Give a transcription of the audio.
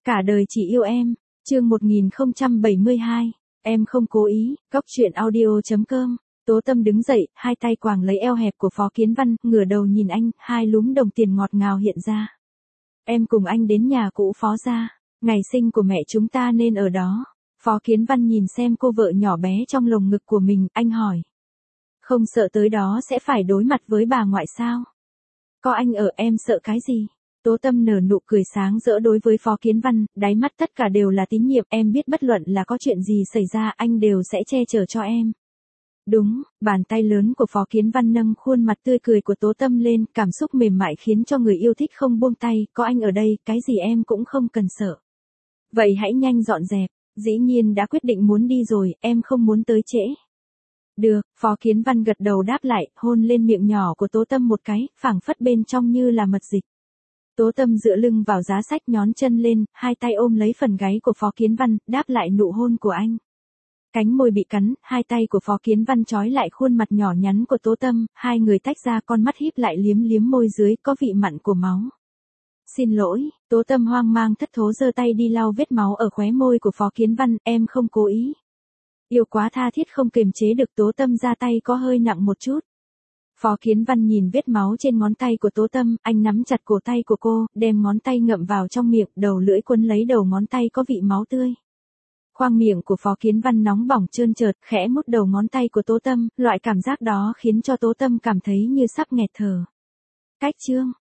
Cả đời chỉ yêu em. Chương 1072. Em không cố ý. Góc truyện audio.com. Tố Tâm đứng dậy, hai tay quàng lấy eo hẹp của Phó Kiến Văn, ngửa đầu nhìn anh, hai lúm đồng tiền ngọt ngào hiện ra. Em cùng anh đến nhà cũ Phó gia, ngày sinh của mẹ chúng ta nên ở đó. Phó Kiến Văn nhìn xem cô vợ nhỏ bé trong lồng ngực của mình, anh hỏi. Không sợ tới đó sẽ phải đối mặt với bà ngoại sao? Có anh ở em sợ cái gì? Tố Tâm nở nụ cười sáng rỡ đối với Phó Kiến Văn, đáy mắt tất cả đều là tín nhiệm, em biết bất luận là có chuyện gì xảy ra anh đều sẽ che chở cho em. Đúng, bàn tay lớn của Phó Kiến Văn nâng khuôn mặt tươi cười của Tố Tâm lên, cảm xúc mềm mại khiến cho người yêu thích không buông tay, có anh ở đây, cái gì em cũng không cần sợ. Vậy hãy nhanh dọn dẹp, dĩ nhiên đã quyết định muốn đi rồi, em không muốn tới trễ. Được, Phó Kiến Văn gật đầu đáp lại, hôn lên miệng nhỏ của Tố Tâm một cái, phảng phất bên trong như là mật dịch. Tố Tâm dựa lưng vào giá sách nhón chân lên, hai tay ôm lấy phần gáy của Phó Kiến Văn, đáp lại nụ hôn của anh. Cánh môi bị cắn, hai tay của Phó Kiến Văn trói lại khuôn mặt nhỏ nhắn của Tố Tâm, hai người tách ra, con mắt híp lại liếm liếm môi dưới có vị mặn của máu. Xin lỗi, Tố Tâm hoang mang thất thố giơ tay đi lau vết máu ở khóe môi của Phó Kiến Văn, em không cố ý. Yêu quá tha thiết không kiềm chế được, Tố Tâm ra tay có hơi nặng một chút. Phó Kiến Văn nhìn vết máu trên ngón tay của Tố Tâm, anh nắm chặt cổ tay của cô, đem ngón tay ngậm vào trong miệng, đầu lưỡi quấn lấy đầu ngón tay có vị máu tươi. Khoang miệng của Phó Kiến Văn nóng bỏng trơn trượt, khẽ mút đầu ngón tay của Tố Tâm, loại cảm giác đó khiến cho Tố Tâm cảm thấy như sắp nghẹt thở. Cách chương